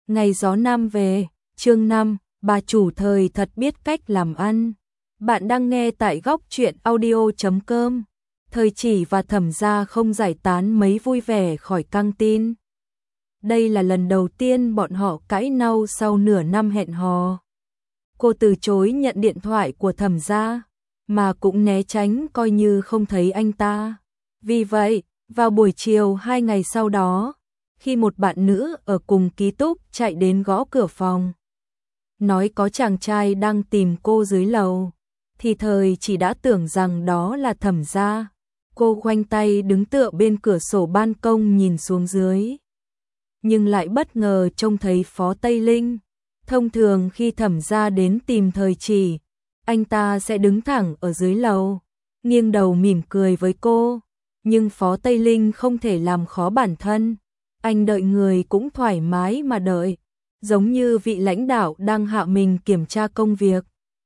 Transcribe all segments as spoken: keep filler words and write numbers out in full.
Ngày gió nam về, chương năm, bà chủ thời thật biết cách làm ăn. Bạn đang nghe tại góc truyện audio chấm com. Thời Chỉ và Thẩm Gia không giải tán mấy vui vẻ khỏi căng tin. Đây là lần đầu tiên bọn họ cãi nhau sau nửa năm hẹn hò. Cô từ chối nhận điện thoại của Thẩm Gia, mà cũng né tránh coi như không thấy anh ta. Vì vậy, vào buổi chiều hai ngày sau đó, khi một bạn nữ ở cùng ký túc chạy đến gõ cửa phòng, nói có chàng trai đang tìm cô dưới lầu, thì Thời Chỉ đã tưởng rằng đó là Thẩm Gia. Cô khoanh tay đứng tựa bên cửa sổ ban công nhìn xuống dưới, nhưng lại bất ngờ trông thấy Phó Tây Linh. Thông thường khi Thẩm Gia đến tìm Thời Chỉ, anh ta sẽ đứng thẳng ở dưới lầu, nghiêng đầu mỉm cười với cô, nhưng Phó Tây Linh không thể làm khó bản thân. Anh đợi người cũng thoải mái mà đợi, giống như vị lãnh đạo đang hạ mình kiểm tra công việc.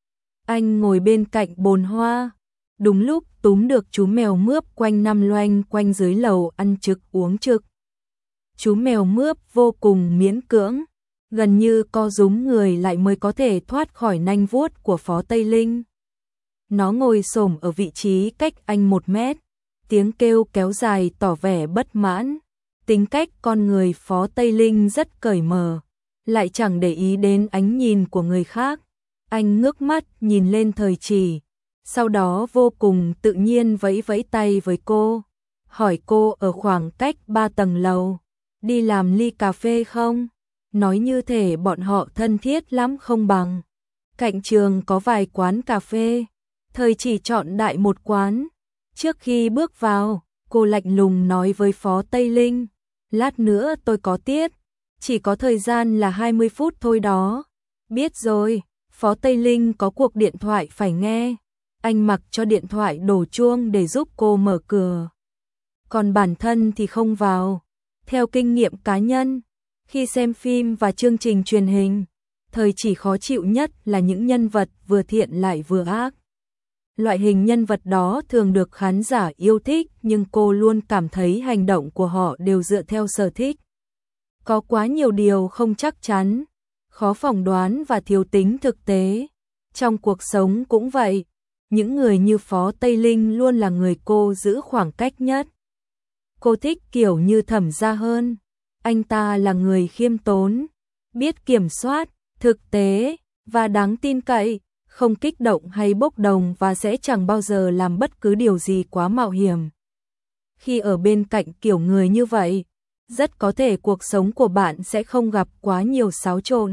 Anh ngồi bên cạnh bồn hoa, đúng lúc túm được chú mèo mướp quanh năm loanh quanh dưới lầu ăn trực uống trực. Chú mèo mướp vô cùng miễn cưỡng, gần như co rúm người lại mới có thể thoát khỏi nanh vuốt của Phó Tây Linh. Nó ngồi xổm ở vị trí cách anh một mét, tiếng kêu kéo dài tỏ vẻ bất mãn. Tính cách con người Phó Tây Linh rất cởi mở, lại chẳng để ý đến ánh nhìn của người khác. Anh ngước mắt nhìn lên Thời Chỉ, sau đó vô cùng tự nhiên vẫy vẫy tay với cô, hỏi cô ở khoảng cách ba tầng lầu, đi làm ly cà phê không? Nói như thể bọn họ thân thiết lắm không bằng. Cạnh trường có vài quán cà phê, Thời Chỉ chọn đại một quán. Trước khi bước vào, cô lạnh lùng nói với Phó Tây Linh, lát nữa tôi có tiết, chỉ có thời gian là hai mươi phút thôi đó. Biết rồi. Phó Tây Linh có cuộc điện thoại phải nghe, anh mặc cho điện thoại đổ chuông để giúp cô mở cửa. Còn bản thân thì không vào. Theo kinh nghiệm cá nhân, khi xem phim và chương trình truyền hình, Thời Chỉ khó chịu nhất là những nhân vật vừa thiện lại vừa ác. Loại hình nhân vật đó thường được khán giả yêu thích, nhưng cô luôn cảm thấy hành động của họ đều dựa theo sở thích. Có quá nhiều điều không chắc chắn, khó phỏng đoán và thiếu tính thực tế. Trong cuộc sống cũng vậy, những người như Phó Tây Linh luôn là người cô giữ khoảng cách nhất. Cô thích kiểu như Thẩm Gia hơn. Anh ta là người khiêm tốn, biết kiểm soát, thực tế và đáng tin cậy, không kích động hay bốc đồng và sẽ chẳng bao giờ làm bất cứ điều gì quá mạo hiểm. Khi ở bên cạnh kiểu người như vậy, rất có thể cuộc sống của bạn sẽ không gặp quá nhiều xáo trộn.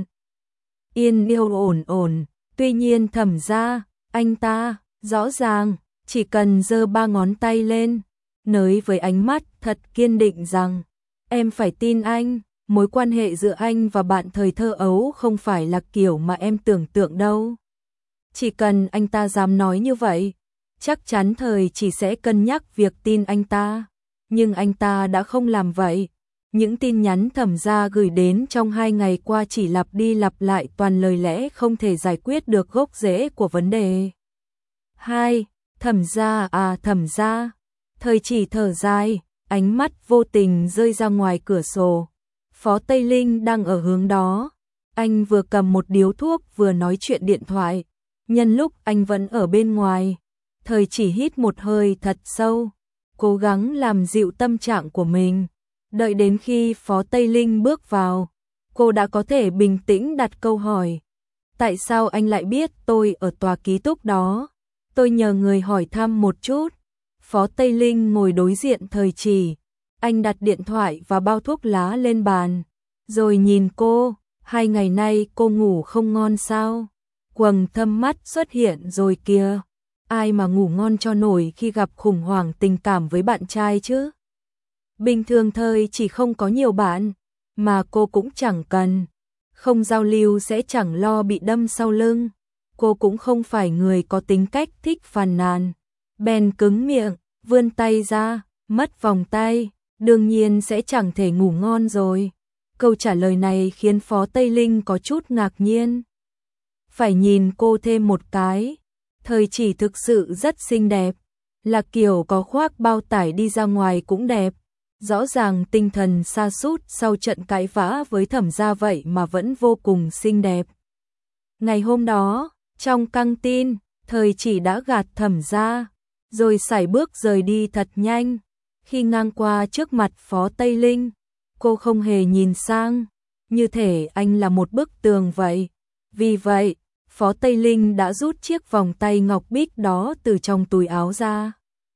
Yên yêu ổn ổn, tuy nhiên Thẩm Gia, anh ta, rõ ràng, chỉ cần giơ ba ngón tay lên, nới với ánh mắt thật kiên định rằng, em phải tin anh, mối quan hệ giữa anh và bạn thời thơ ấu không phải là kiểu mà em tưởng tượng đâu. Chỉ cần anh ta dám nói như vậy, chắc chắn Thời Chỉ sẽ cân nhắc việc tin anh ta. Nhưng anh ta đã không làm vậy. Những tin nhắn Thẩm Gia gửi đến trong hai ngày qua chỉ lặp đi lặp lại toàn lời lẽ không thể giải quyết được gốc rễ của vấn đề. Hai, Thẩm Gia à Thẩm Gia. Thời Chỉ thở dài, ánh mắt vô tình rơi ra ngoài cửa sổ. Phó Tây Linh đang ở hướng đó. Anh vừa cầm một điếu thuốc vừa nói chuyện điện thoại. Nhân lúc anh vẫn ở bên ngoài, Thời Chỉ hít một hơi thật sâu, cố gắng làm dịu tâm trạng của mình. Đợi đến khi Phó Tây Linh bước vào, cô đã có thể bình tĩnh đặt câu hỏi. Tại sao anh lại biết tôi ở tòa ký túc đó? Tôi nhờ người hỏi thăm một chút. Phó Tây Linh ngồi đối diện Thời Chỉ. Anh đặt điện thoại và bao thuốc lá lên bàn, rồi nhìn cô. Hai ngày nay cô ngủ không ngon sao? Quầng thâm mắt xuất hiện rồi kìa. Ai mà ngủ ngon cho nổi khi gặp khủng hoảng tình cảm với bạn trai chứ? Bình thường Thời Chỉ không có nhiều bạn, mà cô cũng chẳng cần. Không giao lưu sẽ chẳng lo bị đâm sau lưng. Cô cũng không phải người có tính cách thích phàn nàn. Bèn cứng miệng, vươn tay ra, mất vòng tay, đương nhiên sẽ chẳng thể ngủ ngon rồi. Câu trả lời này khiến Phó Tây Linh có chút ngạc nhiên. Phải nhìn cô thêm một cái. Thời Chỉ thực sự rất xinh đẹp, là kiểu có khoác bao tải đi ra ngoài cũng đẹp. rõ ràng tinh thần sa sút sau trận cãi vã với Thẩm gia vậy mà vẫn vô cùng xinh đẹp. Ngày hôm đó, trong căng tin, Thời Chỉ đã gạt Thẩm gia, rồi sải bước rời đi thật nhanh. Khi ngang qua trước mặt Phó Tây Linh, cô không hề nhìn sang, như thể anh là một bức tường vậy. Vì vậy, Phó Tây Linh đã rút chiếc vòng tay ngọc bích đó từ trong túi áo ra,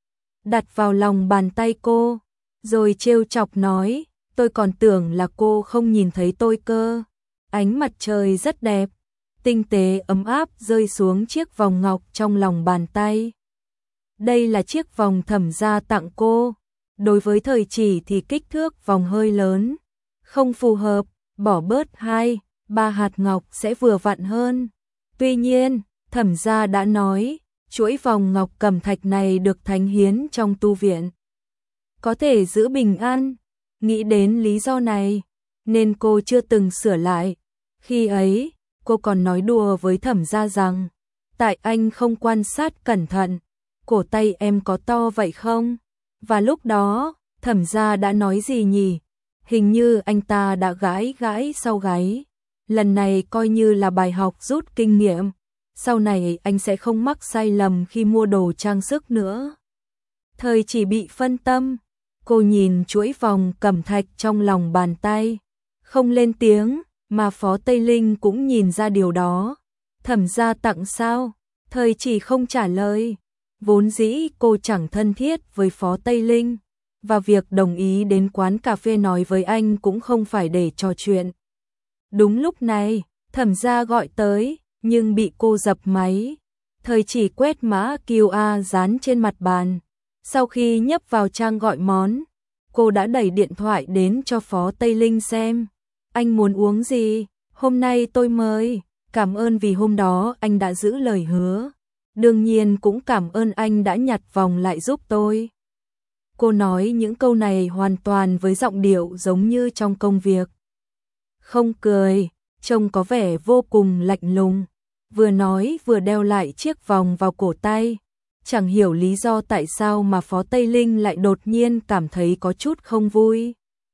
đặt vào lòng bàn tay cô, rồi trêu chọc nói, tôi còn tưởng là cô không nhìn thấy tôi cơ. Ánh mặt trời rất đẹp, tinh tế ấm áp rơi xuống chiếc vòng ngọc trong lòng bàn tay. Đây là chiếc vòng Thẩm gia tặng cô. Đối với Thời Chỉ thì kích thước vòng hơi lớn, không phù hợp, bỏ bớt hai, ba hạt ngọc sẽ vừa vặn hơn. Tuy nhiên, Thẩm gia đã nói, chuỗi vòng ngọc cẩm thạch này được thánh hiến trong tu viện, có thể giữ bình an. Nghĩ đến lý do này, nên cô chưa từng sửa lại. Khi ấy, cô còn nói đùa với Thẩm gia rằng, tại anh không quan sát cẩn thận, cổ tay em có to vậy không? Và lúc đó, Thẩm gia đã nói gì nhỉ? Hình như anh ta đã gãi gãi sau gáy. Lần này coi như là bài học rút kinh nghiệm. Sau này anh sẽ không mắc sai lầm khi mua đồ trang sức nữa. Thời Chỉ bị phân tâm. Cô nhìn chuỗi vòng cẩm thạch trong lòng bàn tay, không lên tiếng, mà Phó Tây Linh cũng nhìn ra điều đó. Thẩm gia tặng sao? Thời Chỉ không trả lời. Vốn dĩ cô chẳng thân thiết với Phó Tây Linh, và việc đồng ý đến quán cà phê nói với anh cũng không phải để trò chuyện. Đúng lúc này, Thẩm gia gọi tới, nhưng bị cô dập máy. Thời Chỉ quét mã quy rờ dán trên mặt bàn. Sau khi nhấp vào trang gọi món, cô đã đẩy điện thoại đến cho Phó Tây Linh xem. Anh muốn uống gì? Hôm nay tôi mời. Cảm ơn vì hôm đó anh đã giữ lời hứa. Đương nhiên cũng cảm ơn anh đã nhặt vòng lại giúp tôi. Cô nói những câu này hoàn toàn với giọng điệu giống như trong công việc. Không cười, trông có vẻ vô cùng lạnh lùng. Vừa nói vừa đeo lại chiếc vòng vào cổ tay. Chẳng hiểu lý do tại sao mà Phó Tây Linh lại đột nhiên cảm thấy có chút không vui.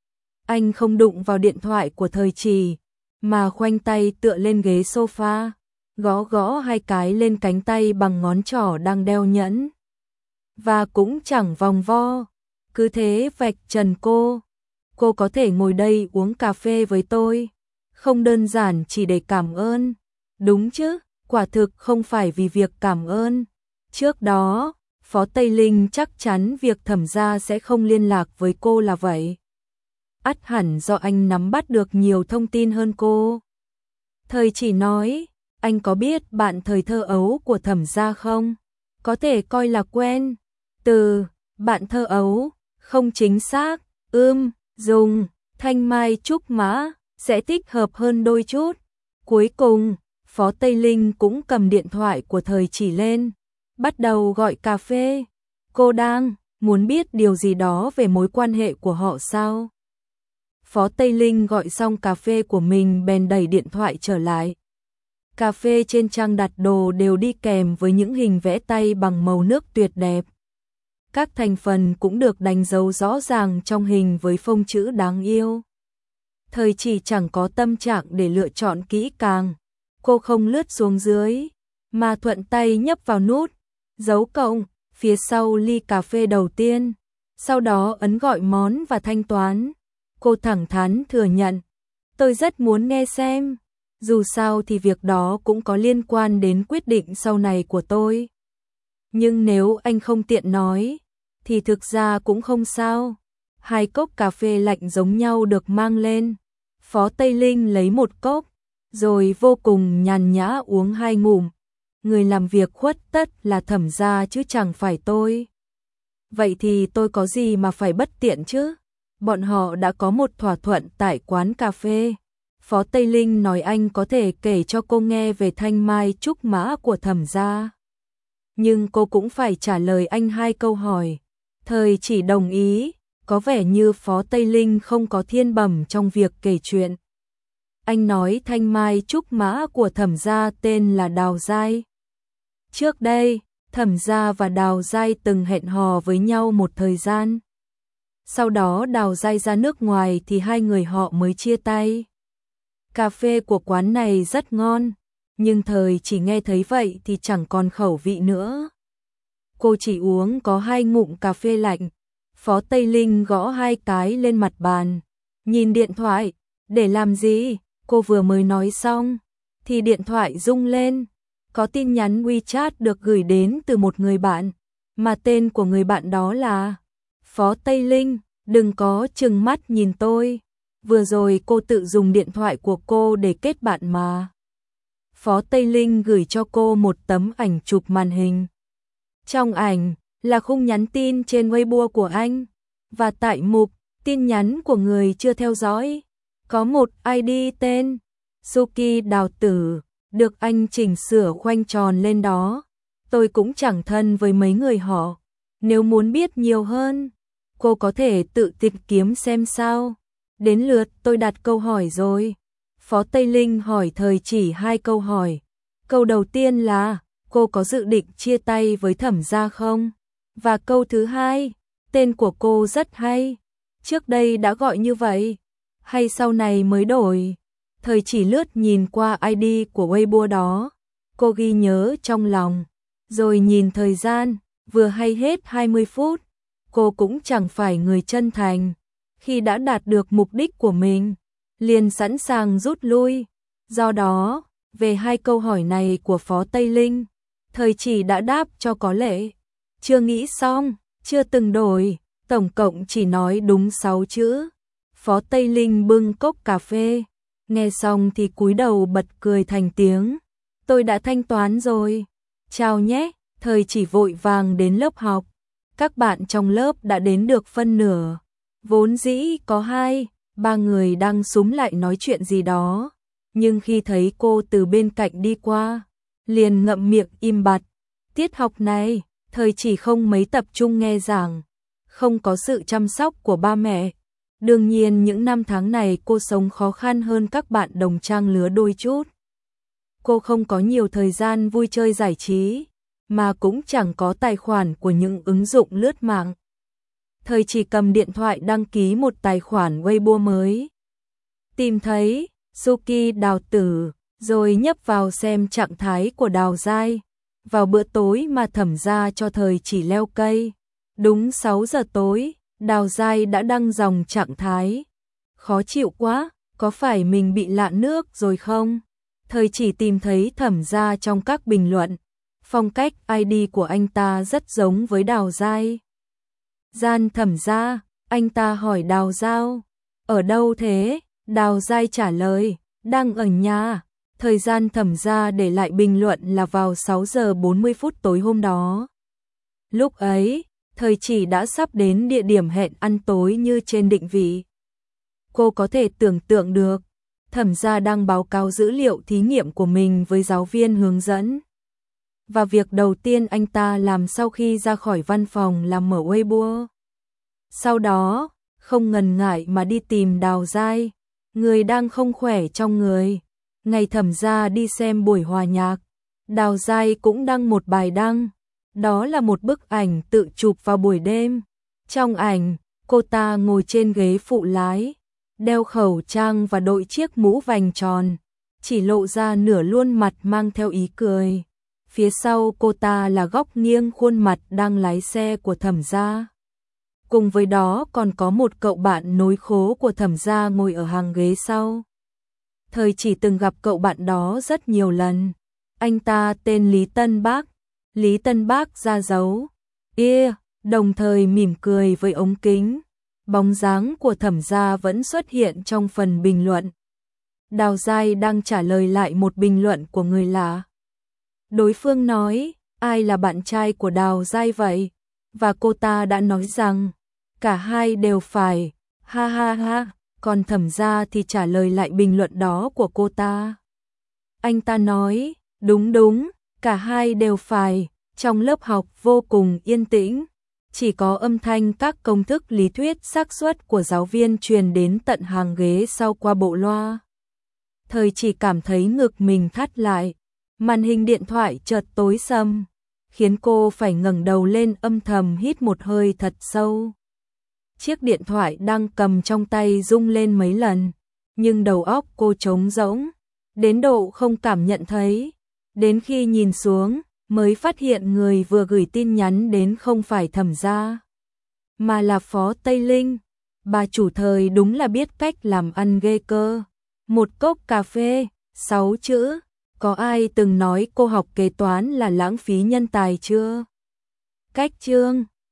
Anh không đụng vào điện thoại của Thời Chỉ, mà khoanh tay tựa lên ghế sofa, gõ gõ hai cái lên cánh tay bằng ngón trỏ đang đeo nhẫn. Và cũng chẳng vòng vo, cứ thế vạch trần cô. Cô có thể ngồi đây uống cà phê với tôi, không đơn giản chỉ để cảm ơn. Đúng chứ, quả thực không phải vì việc cảm ơn. Trước đó, Phó Tây Linh chắc chắn việc Thẩm gia sẽ không liên lạc với cô là vậy. Ắt hẳn do anh nắm bắt được nhiều thông tin hơn cô. Thời Chỉ nói, anh có biết bạn thời thơ ấu của Thẩm gia không? Có thể coi là quen. Từ bạn thơ ấu, không chính xác, ưm, dùng, thanh mai trúc mã, sẽ thích hợp hơn đôi chút. Cuối cùng, Phó Tây Linh cũng cầm điện thoại của Thời Chỉ lên, bắt đầu gọi cà phê. Cô đang muốn biết điều gì đó về mối quan hệ của họ sao? Phó Tây Linh gọi xong cà phê của mình bèn đẩy điện thoại trở lại. Cà phê trên trang đặt đồ đều đi kèm với những hình vẽ tay bằng màu nước tuyệt đẹp. Các thành phần cũng được đánh dấu rõ ràng trong hình với phông chữ đáng yêu. Thời Chỉ chẳng có tâm trạng để lựa chọn kỹ càng. Cô không lướt xuống dưới, mà thuận tay nhấp vào nút dấu cộng phía sau ly cà phê đầu tiên. Sau đó ấn gọi món và thanh toán. Cô thẳng thắn thừa nhận, tôi rất muốn nghe xem. Dù sao thì việc đó cũng có liên quan đến quyết định sau này của tôi. Nhưng nếu anh không tiện nói, thì thực ra cũng không sao. Hai cốc cà phê lạnh giống nhau được mang lên. Phó Tây Linh lấy một cốc, rồi vô cùng nhàn nhã uống hai ngụm. Người làm việc khuất tất là Thẩm gia chứ chẳng phải tôi. Vậy thì tôi có gì mà phải bất tiện chứ? Bọn họ đã có một thỏa thuận tại quán cà phê. Phó Tây Linh nói anh có thể kể cho cô nghe về thanh mai trúc mã của Thẩm gia. Nhưng cô cũng phải trả lời anh hai câu hỏi. Thời Chỉ đồng ý, có vẻ như Phó Tây Linh không có thiên bẩm trong việc kể chuyện. Anh nói thanh mai trúc mã của Thẩm gia tên là Đào Giai. Trước đây, Thẩm gia và Đào Giai từng hẹn hò với nhau một thời gian. Sau đó Đào Giai ra nước ngoài thì hai người họ mới chia tay. Cà phê của quán này rất ngon, nhưng thời chỉ nghe thấy vậy thì chẳng còn khẩu vị nữa. Cô chỉ uống có hai ngụm cà phê lạnh. Phó Tây Linh gõ hai cái lên mặt bàn. Nhìn điện thoại, để làm gì? Cô vừa mới nói xong, thì điện thoại rung lên. Có tin nhắn WeChat được gửi đến từ một người bạn, mà tên của người bạn đó là Phó Tây Linh. Đừng có trừng mắt nhìn tôi. Vừa rồi cô tự dùng điện thoại của cô để kết bạn mà. Phó Tây Linh gửi cho cô một tấm ảnh chụp màn hình. Trong ảnh là khung nhắn tin trên Weibo của anh, và tại mục tin nhắn của người chưa theo dõi có một i đê tên Suki Đào Tử, được anh chỉnh sửa khoanh tròn lên đó. Tôi cũng chẳng thân với mấy người họ. Nếu muốn biết nhiều hơn, cô có thể tự tìm kiếm xem sao. Đến lượt tôi đặt câu hỏi rồi. Phó Tây Linh hỏi Thời Chỉ hai câu hỏi. Câu đầu tiên là, cô có dự định chia tay với Thẩm gia không? Và câu thứ hai, tên của cô rất hay. Trước đây đã gọi như vậy, hay sau này mới đổi? Thời Chỉ lướt nhìn qua i đê của Weibo đó. Cô ghi nhớ trong lòng, rồi nhìn thời gian, vừa hay hết hai mươi phút. Cô cũng chẳng phải người chân thành. Khi đã đạt được mục đích của mình, liền sẵn sàng rút lui. Do đó, về hai câu hỏi này của Phó Tây Linh, Thời Chỉ đã đáp cho có lệ. Chưa nghĩ xong, chưa từng đổi, tổng cộng chỉ nói đúng sáu chữ. Phó Tây Linh bưng cốc cà phê, nghe xong thì cúi đầu bật cười thành tiếng. Tôi đã thanh toán rồi. Chào nhé. Thời Chỉ vội vàng đến lớp học. Các bạn trong lớp đã đến được phân nửa. Vốn dĩ có hai, ba người đang súm lại nói chuyện gì đó. Nhưng khi thấy cô từ bên cạnh đi qua, liền ngậm miệng im bặt. Tiết học này, Thời Chỉ không mấy tập trung nghe giảng. Không có sự chăm sóc của ba mẹ. Đương nhiên những năm tháng này cô sống khó khăn hơn các bạn đồng trang lứa đôi chút. Cô không có nhiều thời gian vui chơi giải trí, mà cũng chẳng có tài khoản của những ứng dụng lướt mạng. Thời Chỉ cầm điện thoại đăng ký một tài khoản Weibo mới. Tìm thấy Suki Đào Tử, rồi nhấp vào xem trạng thái của Đào Giai. Vào bữa tối mà Thẩm gia cho Thời Chỉ leo cây. Đúng sáu giờ tối, Đào Giai đã đăng dòng trạng thái. Khó chịu quá, có phải mình bị lạn nước rồi không? Thời Chỉ tìm thấy Thẩm gia trong các bình luận. Phong cách i đê của anh ta rất giống với Đào Giai. Gian Thẩm gia, anh ta hỏi Đào Giao, ở đâu thế? Đào Giai trả lời, đang ở nhà. Thời gian Thẩm gia để lại bình luận là vào sáu giờ bốn mươi phút tối hôm đó. Lúc ấy, Thời Chỉ đã sắp đến địa điểm hẹn ăn tối như trên định vị. Cô có thể tưởng tượng được, Thẩm gia đang báo cáo dữ liệu thí nghiệm của mình với giáo viên hướng dẫn. Và việc đầu tiên anh ta làm sau khi ra khỏi văn phòng là mở Weibo. Sau đó, không ngần ngại mà đi tìm Đào Giai, người đang không khỏe trong người. Ngày Thẩm gia đi xem buổi hòa nhạc, Đào Giai cũng đăng một bài đăng. Đó là một bức ảnh tự chụp vào buổi đêm. Trong ảnh, cô ta ngồi trên ghế phụ lái, đeo khẩu trang và đội chiếc mũ vành tròn, chỉ lộ ra nửa luôn mặt mang theo ý cười. Phía sau cô ta là góc nghiêng khuôn mặt đang lái xe của Thẩm gia. Cùng với đó còn có một cậu bạn nối khố của Thẩm gia ngồi ở hàng ghế sau. Thời Chỉ từng gặp cậu bạn đó rất nhiều lần. Anh ta tên Lý Tân Bác. Lý Tân Bác ra dấu yeah, đồng thời mỉm cười với ống kính. Bóng dáng của Thẩm gia vẫn xuất hiện trong phần bình luận. Đào Giai đang trả lời lại một bình luận của người lạ. Đối phương nói, ai là bạn trai của Đào Giai vậy? Và cô ta đã nói rằng, cả hai đều phải, ha ha ha. Còn Thẩm gia thì trả lời lại bình luận đó của cô ta. Anh ta nói, đúng đúng, cả hai đều phải. Trong lớp học vô cùng yên tĩnh, chỉ có âm thanh các công thức lý thuyết xác suất của giáo viên truyền đến tận hàng ghế sau qua bộ loa. Thời Chỉ cảm thấy ngực mình thắt lại, màn hình điện thoại chợt tối sầm, khiến cô phải ngẩng đầu lên âm thầm hít một hơi thật sâu. chiếc điện thoại đang cầm trong tay rung lên mấy lần, nhưng đầu óc cô trống rỗng, đến độ không cảm nhận thấy. Đến khi nhìn xuống, mới phát hiện người vừa gửi tin nhắn đến không phải Thẩm Gia, mà là Phó Tây Linh. Bà chủ thời đúng là biết cách làm ăn ghê cơ. Một cốc cà phê, sáu chữ. Có ai từng nói cô học kế toán là lãng phí nhân tài chưa? Cách chương